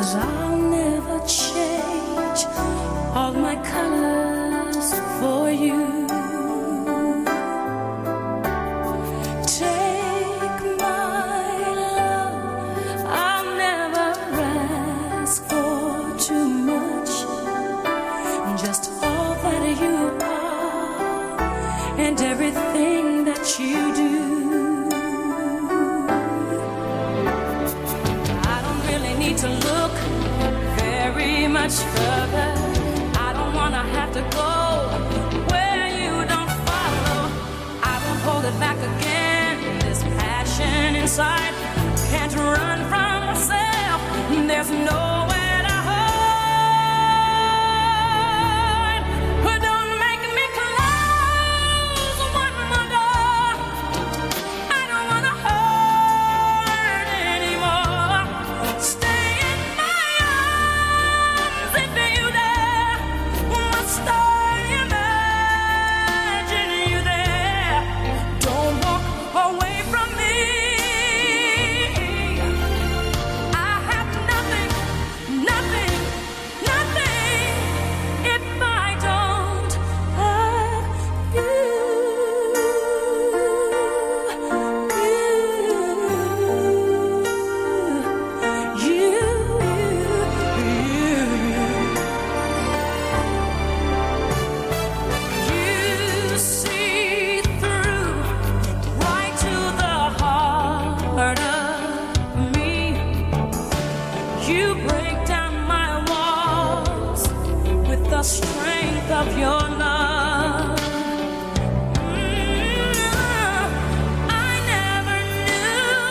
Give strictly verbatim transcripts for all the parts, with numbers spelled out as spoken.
'cause I'll never change all my colors for you. Take my love, I'll never ask for too much, just all that you are and everything that you do. To look very much further. I don't wanna have to go where you don't follow. I won't hold it back again. This passion inside can't run from myself. There's nowhere to hide. But don't make me close one more door. I don't wanna hurt anymore. Stay strength of your love. Mm, I never knew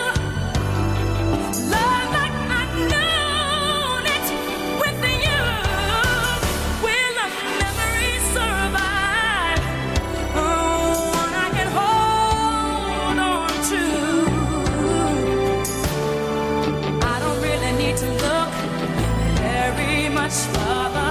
love like I've known it with you. Will a memory survive? Oh, one I can hold on to. I don't really need to look very much further.